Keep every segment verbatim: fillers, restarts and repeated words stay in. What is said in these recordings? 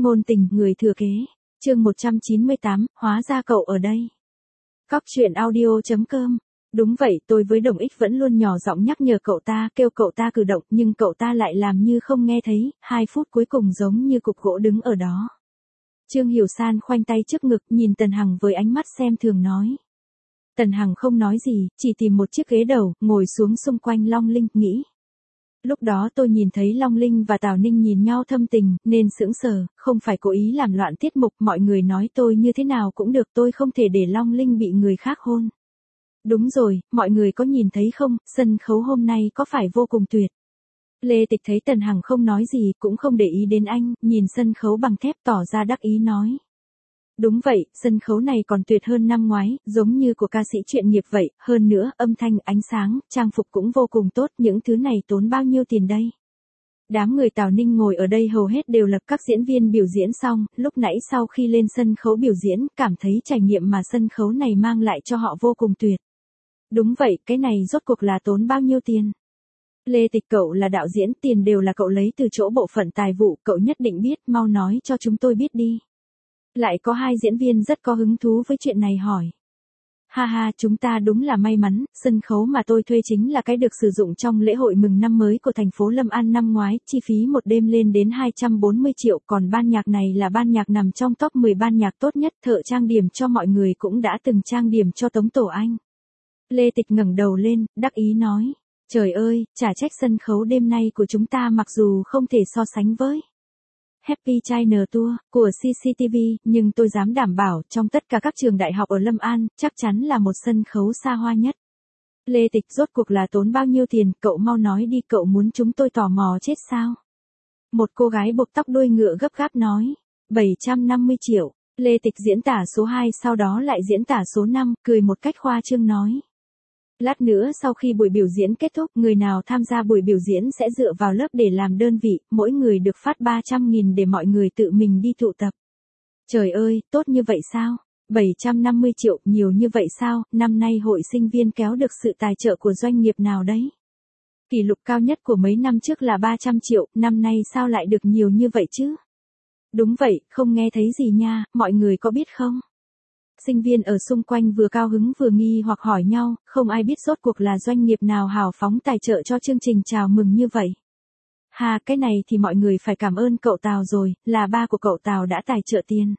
Ngôn tình, người thừa kế. Chương một trăm chín mươi tám, hóa ra cậu ở đây. Cóc truyện audio chấm com. Đúng vậy, tôi với Đồng Ích vẫn luôn nhỏ giọng nhắc nhở cậu ta, kêu cậu ta cử động, nhưng cậu ta lại làm như không nghe thấy, hai phút cuối cùng giống như cục gỗ đứng ở đó. Trương Hiểu San khoanh tay trước ngực, nhìn Tần Hằng với ánh mắt xem thường nói. Tần Hằng không nói gì, chỉ tìm một chiếc ghế đầu, ngồi xuống xung quanh Long Linh, nghĩ. Lúc đó tôi nhìn thấy Long Linh và Tào Ninh nhìn nhau thâm tình, nên sững sờ, không phải cố ý làm loạn tiết mục, mọi người nói tôi như thế nào cũng được, tôi không thể để Long Linh bị người khác hôn. Đúng rồi, mọi người có nhìn thấy không, sân khấu hôm nay có phải vô cùng tuyệt. Lê Tịch thấy Tần Hằng không nói gì, cũng không để ý đến anh, nhìn sân khấu bằng thép tỏ ra đắc ý nói. Đúng vậy, sân khấu này còn tuyệt hơn năm ngoái, giống như của ca sĩ chuyên nghiệp vậy, hơn nữa, âm thanh, ánh sáng, trang phục cũng vô cùng tốt, những thứ này tốn bao nhiêu tiền đây? Đám người Tào Ninh ngồi ở đây hầu hết đều là các diễn viên biểu diễn xong, lúc nãy sau khi lên sân khấu biểu diễn, cảm thấy trải nghiệm mà sân khấu này mang lại cho họ vô cùng tuyệt. Đúng vậy, cái này rốt cuộc là tốn bao nhiêu tiền? Lê Tịch, cậu là đạo diễn, tiền đều là cậu lấy từ chỗ bộ phận tài vụ, cậu nhất định biết, mau nói cho chúng tôi biết đi. Lại có hai diễn viên rất có hứng thú với chuyện này hỏi. Ha ha, chúng ta đúng là may mắn, sân khấu mà tôi thuê chính là cái được sử dụng trong lễ hội mừng năm mới của thành phố Lâm An năm ngoái, chi phí một đêm lên đến hai trăm bốn mươi triệu, còn ban nhạc này là ban nhạc nằm trong top mười ban nhạc tốt nhất, thợ trang điểm cho mọi người cũng đã từng trang điểm cho Tống Tổ Anh. Lê Tịch ngẩng đầu lên, đắc ý nói, trời ơi, chả trách sân khấu đêm nay của chúng ta mặc dù không thể so sánh với Happy China Tour của xê xê tê vê, nhưng tôi dám đảm bảo trong tất cả các trường đại học ở Lâm An, chắc chắn là một sân khấu xa hoa nhất. Lê Tịch, rốt cuộc là tốn bao nhiêu tiền, cậu mau nói đi, cậu muốn chúng tôi tò mò chết sao? Một cô gái buộc tóc đuôi ngựa gấp gáp nói, bảy trăm năm mươi triệu. Lê Tịch diễn tả số hai, sau đó lại diễn tả số năm, cười một cách khoa trương nói. Lát nữa sau khi buổi biểu diễn kết thúc, người nào tham gia buổi biểu diễn sẽ dựa vào lớp để làm đơn vị, mỗi người được phát ba trăm nghìn để mọi người tự mình đi tụ tập. Trời ơi, tốt như vậy sao? bảy trăm năm mươi triệu, nhiều như vậy sao? Năm nay hội sinh viên kéo được sự tài trợ của doanh nghiệp nào đấy? Kỷ lục cao nhất của mấy năm trước là ba trăm triệu, năm nay sao lại được nhiều như vậy chứ? Đúng vậy, không nghe thấy gì nha, mọi người có biết không? Sinh viên ở xung quanh vừa cao hứng vừa nghi hoặc hỏi nhau, không ai biết rốt cuộc là doanh nghiệp nào hào phóng tài trợ cho chương trình chào mừng như vậy. Hà, cái này thì mọi người phải cảm ơn cậu Tào rồi, là ba của cậu Tào đã tài trợ tiền.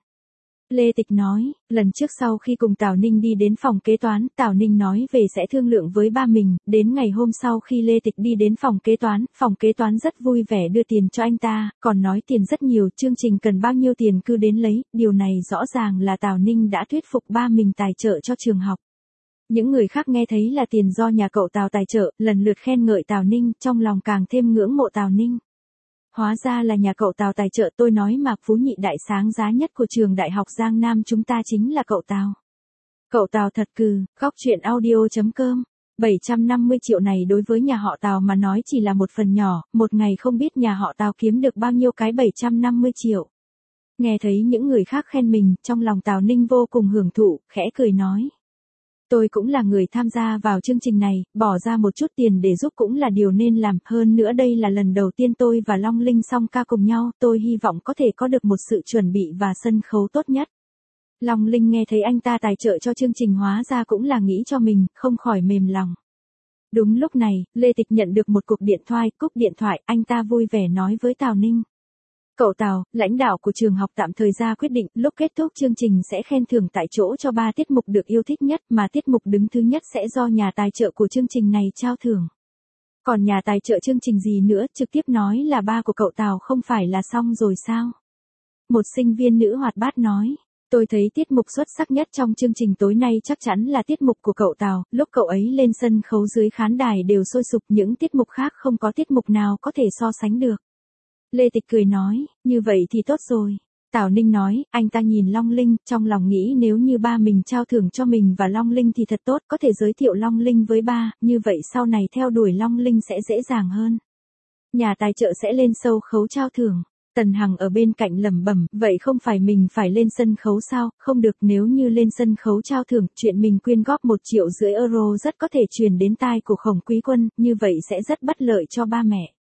Lê Tịch nói, lần trước sau khi cùng Tào Ninh đi đến phòng kế toán, Tào Ninh nói về sẽ thương lượng với ba mình, đến ngày hôm sau khi Lê Tịch đi đến phòng kế toán, phòng kế toán rất vui vẻ đưa tiền cho anh ta, còn nói tiền rất nhiều, chương trình cần bao nhiêu tiền cứ đến lấy, điều này rõ ràng là Tào Ninh đã thuyết phục ba mình tài trợ cho trường học. Những người khác nghe thấy là tiền do nhà cậu Tào tài trợ, lần lượt khen ngợi Tào Ninh, trong lòng càng thêm ngưỡng mộ Tào Ninh. Hóa ra là nhà cậu Tào tài trợ, tôi nói mà, phú nhị đại sáng giá nhất của trường đại học Giang Nam chúng ta chính là cậu Tào. Cậu Tào thật cừ, cóc truyện audio chấm com. bảy trăm năm mươi triệu này đối với nhà họ Tào mà nói chỉ là một phần nhỏ, một ngày không biết nhà họ Tào kiếm được bao nhiêu cái bảy trăm năm mươi triệu. Nghe thấy những người khác khen mình, trong lòng Tào Ninh vô cùng hưởng thụ, khẽ cười nói. Tôi cũng là người tham gia vào chương trình này, bỏ ra một chút tiền để giúp cũng là điều nên làm, hơn nữa đây là lần đầu tiên tôi và Long Linh song ca cùng nhau, tôi hy vọng có thể có được một sự chuẩn bị và sân khấu tốt nhất. Long Linh nghe thấy anh ta tài trợ cho chương trình hóa ra cũng là nghĩ cho mình, không khỏi mềm lòng. Đúng lúc này, Lê Tịch nhận được một cuộc điện thoại, cúp điện thoại, anh ta vui vẻ nói với Tào Ninh. Cậu Tào, lãnh đạo của trường học tạm thời ra quyết định, lúc kết thúc chương trình sẽ khen thưởng tại chỗ cho ba tiết mục được yêu thích nhất, mà tiết mục đứng thứ nhất sẽ do nhà tài trợ của chương trình này trao thưởng. Còn nhà tài trợ chương trình gì nữa, trực tiếp nói là ba của cậu Tào không phải là xong rồi sao? Một sinh viên nữ hoạt bát nói. Tôi thấy tiết mục xuất sắc nhất trong chương trình tối nay chắc chắn là tiết mục của cậu Tào, lúc cậu ấy lên sân khấu dưới khán đài đều sôi sục, những tiết mục khác không có tiết mục nào có thể so sánh được. Lê Tịch cười nói, như vậy thì tốt rồi. Tào Ninh nói, anh ta nhìn Long Linh, trong lòng nghĩ nếu như ba mình trao thưởng cho mình và Long Linh thì thật tốt, có thể giới thiệu Long Linh với ba, như vậy sau này theo đuổi Long Linh sẽ dễ dàng hơn. Nhà tài trợ sẽ lên sâu khấu trao thưởng. Tần Hằng ở bên cạnh lẩm bẩm, vậy không phải mình phải lên sân khấu sao, không được, nếu như lên sân khấu trao thưởng, chuyện mình quyên góp một triệu rưỡi euro rất có thể truyền đến tai của Khổng Quý Quân, như vậy sẽ rất bất lợi cho ba mẹ.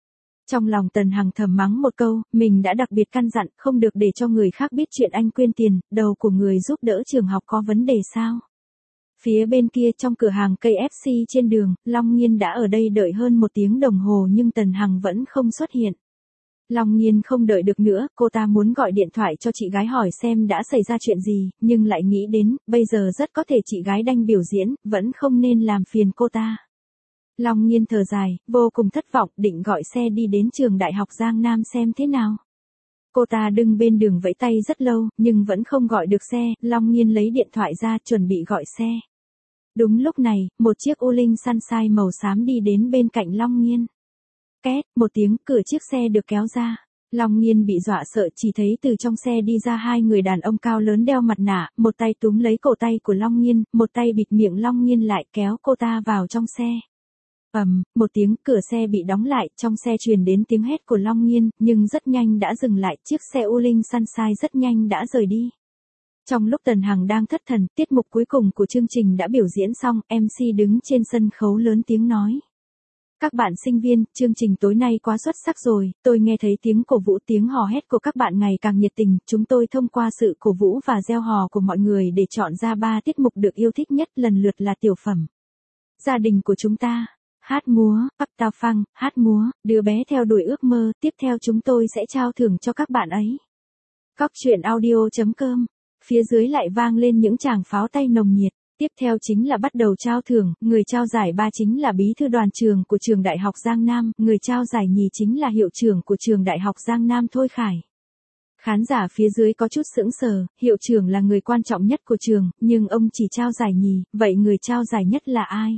Trong lòng Tần Hằng thầm mắng một câu, mình đã đặc biệt căn dặn không được để cho người khác biết chuyện anh quyên tiền, đầu của người giúp đỡ trường học có vấn đề sao. Phía bên kia trong cửa hàng ca ép xê trên đường, Long Nghiên đã ở đây đợi hơn một tiếng đồng hồ nhưng Tần Hằng vẫn không xuất hiện. Long Nghiên không đợi được nữa, cô ta muốn gọi điện thoại cho chị gái hỏi xem đã xảy ra chuyện gì, nhưng lại nghĩ đến, bây giờ rất có thể chị gái đang biểu diễn, vẫn không nên làm phiền cô ta. Long Nghiên thở dài, vô cùng thất vọng, định gọi xe đi đến trường đại học Giang Nam xem thế nào. Cô ta đứng bên đường vẫy tay rất lâu, nhưng vẫn không gọi được xe, Long Nghiên lấy điện thoại ra chuẩn bị gọi xe. Đúng lúc này, một chiếc ô linh Sunshine màu xám đi đến bên cạnh Long Nghiên. Két, một tiếng, cửa chiếc xe được kéo ra. Long Nghiên bị dọa sợ chỉ thấy từ trong xe đi ra hai người đàn ông cao lớn đeo mặt nạ, một tay túm lấy cổ tay của Long Nghiên, một tay bịt miệng Long Nghiên lại kéo cô ta vào trong xe. Ầm, một tiếng, cửa xe bị đóng lại, trong xe truyền đến tiếng hét của Long Nghiên, nhưng rất nhanh đã dừng lại, chiếc xe ô linh Sunshine rất nhanh đã rời đi. Trong lúc Tần Hằng đang thất thần, tiết mục cuối cùng của chương trình đã biểu diễn xong, em xê đứng trên sân khấu lớn tiếng nói. Các bạn sinh viên, chương trình tối nay quá xuất sắc rồi, tôi nghe thấy tiếng cổ vũ tiếng hò hét của các bạn ngày càng nhiệt tình, chúng tôi thông qua sự cổ vũ và reo hò của mọi người để chọn ra ba tiết mục được yêu thích nhất lần lượt là tiểu phẩm. Gia đình của chúng ta. Hát múa, Bắc Tao Phăng, hát múa, đứa bé theo đuổi ước mơ, tiếp theo chúng tôi sẽ trao thưởng cho các bạn ấy. Cóc truyện audio chấm com, phía dưới lại vang lên những tràng pháo tay nồng nhiệt, tiếp theo chính là bắt đầu trao thưởng, người trao giải ba chính là bí thư đoàn trường của trường Đại học Giang Nam, người trao giải nhì chính là hiệu trưởng của trường Đại học Giang Nam Thôi Khải. Khán giả phía dưới có chút sững sờ, hiệu trưởng là người quan trọng nhất của trường, nhưng ông chỉ trao giải nhì, vậy người trao giải nhất là ai?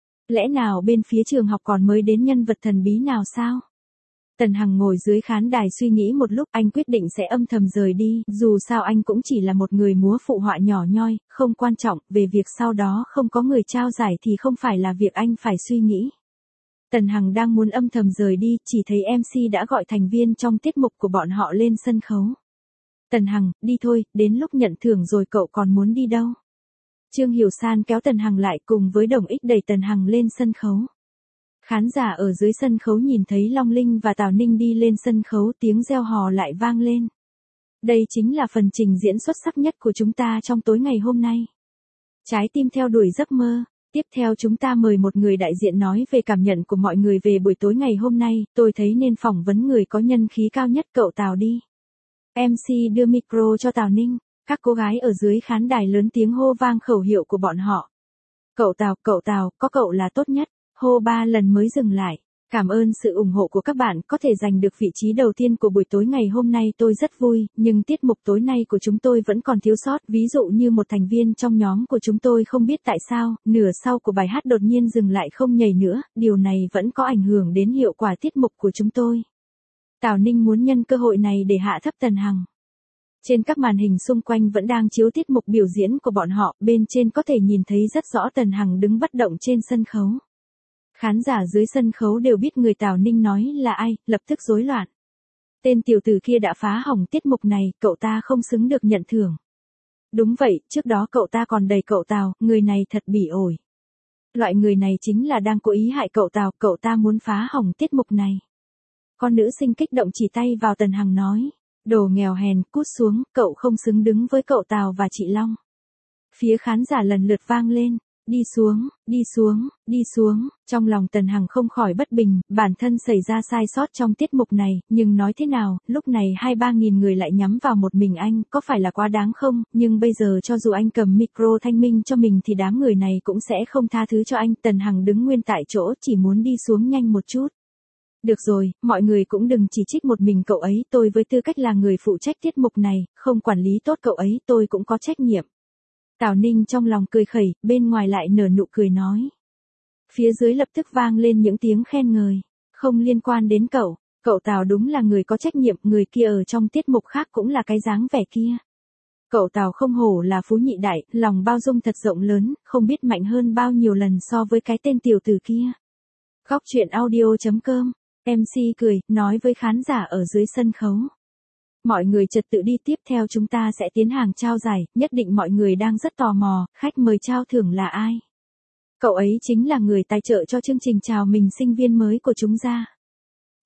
Lẽ nào bên phía trường học còn mới đến nhân vật thần bí nào sao? Tần Hằng ngồi dưới khán đài suy nghĩ một lúc, anh quyết định sẽ âm thầm rời đi, dù sao anh cũng chỉ là một người múa phụ họa nhỏ nhoi, không quan trọng, về việc sau đó không có người trao giải thì không phải là việc anh phải suy nghĩ. Tần Hằng đang muốn âm thầm rời đi, chỉ thấy em xê đã gọi thành viên trong tiết mục của bọn họ lên sân khấu. Tần Hằng, đi thôi, đến lúc nhận thưởng rồi cậu còn muốn đi đâu? Trương Hiểu San kéo Tần Hằng lại cùng với Đồng Ích đẩy Tần Hằng lên sân khấu. Khán giả ở dưới sân khấu nhìn thấy Long Linh và Tào Ninh đi lên sân khấu, tiếng reo hò lại vang lên. Đây chính là phần trình diễn xuất sắc nhất của chúng ta trong tối ngày hôm nay. Trái tim theo đuổi giấc mơ. Tiếp theo chúng ta mời một người đại diện nói về cảm nhận của mọi người về buổi tối ngày hôm nay, tôi thấy nên phỏng vấn người có nhân khí cao nhất, cậu Tào đi. em xê đưa micro cho Tào Ninh. Các cô gái ở dưới khán đài lớn tiếng hô vang khẩu hiệu của bọn họ. Cậu Tào, cậu Tào, có cậu là tốt nhất. Hô ba lần mới dừng lại. Cảm ơn sự ủng hộ của các bạn, có thể giành được vị trí đầu tiên của buổi tối ngày hôm nay tôi rất vui, nhưng tiết mục tối nay của chúng tôi vẫn còn thiếu sót, ví dụ như một thành viên trong nhóm của chúng tôi không biết tại sao, nửa sau của bài hát đột nhiên dừng lại không nhảy nữa, điều này vẫn có ảnh hưởng đến hiệu quả tiết mục của chúng tôi. Tào Ninh muốn nhân cơ hội này để hạ thấp Tần Hằng. Trên các màn hình xung quanh vẫn đang chiếu tiết mục biểu diễn của bọn họ, bên trên có thể nhìn thấy rất rõ Tần Hằng đứng bất động trên sân khấu. Khán giả dưới sân khấu đều biết người Tào Ninh nói là ai, lập tức rối loạn. Tên tiểu tử kia đã phá hỏng tiết mục này, cậu ta không xứng được nhận thưởng. Đúng vậy, trước đó cậu ta còn đẩy cậu Tào, người này thật bỉ ổi. Loại người này chính là đang cố ý hại cậu Tào, cậu ta muốn phá hỏng tiết mục này. Con nữ sinh kích động chỉ tay vào Tần Hằng nói, đồ nghèo hèn, cút xuống, cậu không xứng đứng với cậu Tào và chị Long. Phía khán giả lần lượt vang lên. Đi xuống, đi xuống, đi xuống, trong lòng Tần Hằng không khỏi bất bình, bản thân xảy ra sai sót trong tiết mục này, nhưng nói thế nào, lúc này hai ba nghìn người lại nhắm vào một mình anh, có phải là quá đáng không, nhưng bây giờ cho dù anh cầm micro thanh minh cho mình thì đám người này cũng sẽ không tha thứ cho anh, Tần Hằng đứng nguyên tại chỗ chỉ muốn đi xuống nhanh một chút. Được rồi, mọi người cũng đừng chỉ trích một mình cậu ấy, tôi với tư cách là người phụ trách tiết mục này, không quản lý tốt cậu ấy, tôi cũng có trách nhiệm. Tào Ninh trong lòng cười khẩy, bên ngoài lại nở nụ cười nói. Phía dưới lập tức vang lên những tiếng khen ngợi. Không liên quan đến cậu, cậu Tào đúng là người có trách nhiệm, người kia ở trong tiết mục khác cũng là cái dáng vẻ kia. Cậu Tào không hổ là phú nhị đại, lòng bao dung thật rộng lớn, không biết mạnh hơn bao nhiêu lần so với cái tên tiểu tử kia. Cóc truyện audio chấm com, em xê cười, nói với khán giả ở dưới sân khấu. Mọi người trật tự đi, tiếp theo chúng ta sẽ tiến hành trao giải, nhất định mọi người đang rất tò mò, khách mời trao thưởng là ai? Cậu ấy chính là người tài trợ cho chương trình chào mừng sinh viên mới của chúng ta.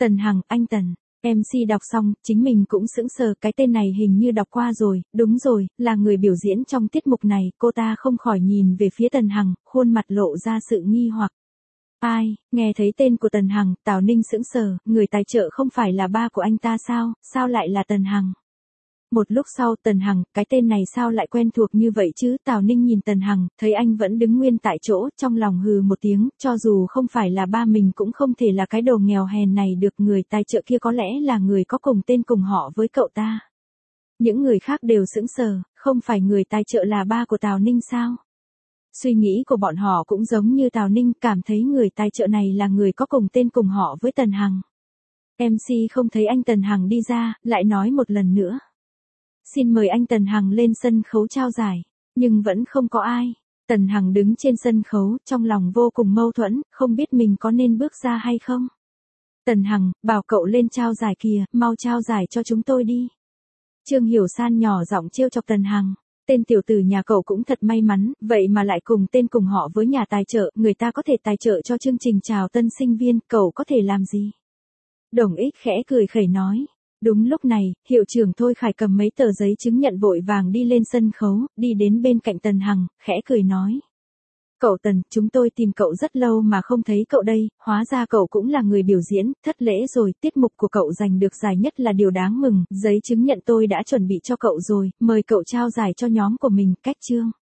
Tần Hằng, anh Tần. em xê đọc xong, chính mình cũng sững sờ, cái tên này hình như đọc qua rồi, đúng rồi, là người biểu diễn trong tiết mục này, cô ta không khỏi nhìn về phía Tần Hằng, khuôn mặt lộ ra sự nghi hoặc. Ai, nghe thấy tên của Tần Hằng, Tào Ninh sững sờ, người tài trợ không phải là ba của anh ta sao, sao lại là Tần Hằng? Một lúc sau, Tần Hằng, cái tên này sao lại quen thuộc như vậy chứ? Tào Ninh nhìn Tần Hằng, thấy anh vẫn đứng nguyên tại chỗ, trong lòng hừ một tiếng, cho dù không phải là ba mình cũng không thể là cái đồ nghèo hèn này được, người tài trợ kia có lẽ là người có cùng tên cùng họ với cậu ta. Những người khác đều sững sờ, không phải người tài trợ là ba của Tào Ninh sao? Suy nghĩ của bọn họ cũng giống như Tào Ninh, cảm thấy người tài trợ này là người có cùng tên cùng họ với Tần Hằng. em xê không thấy anh Tần Hằng đi ra, lại nói một lần nữa. Xin mời anh Tần Hằng lên sân khấu trao giải, nhưng vẫn không có ai. Tần Hằng đứng trên sân khấu, trong lòng vô cùng mâu thuẫn, không biết mình có nên bước ra hay không. Tần Hằng, bảo cậu lên trao giải kìa, mau trao giải cho chúng tôi đi. Trương Hiểu San nhỏ giọng trêu chọc Tần Hằng. Tên tiểu tử nhà cậu cũng thật may mắn, vậy mà lại cùng tên cùng họ với nhà tài trợ, người ta có thể tài trợ cho chương trình chào tân sinh viên, cậu có thể làm gì? Đồng Ích khẽ cười khẩy nói. Đúng lúc này, hiệu trưởng Thôi Khải cầm mấy tờ giấy chứng nhận vội vàng đi lên sân khấu, đi đến bên cạnh Tần Hằng, khẽ cười nói. Cậu Tần, chúng tôi tìm cậu rất lâu mà không thấy cậu đây, hóa ra cậu cũng là người biểu diễn, thất lễ rồi, tiết mục của cậu giành được giải nhất là điều đáng mừng, giấy chứng nhận tôi đã chuẩn bị cho cậu rồi, mời cậu trao giải cho nhóm của mình, cách chương.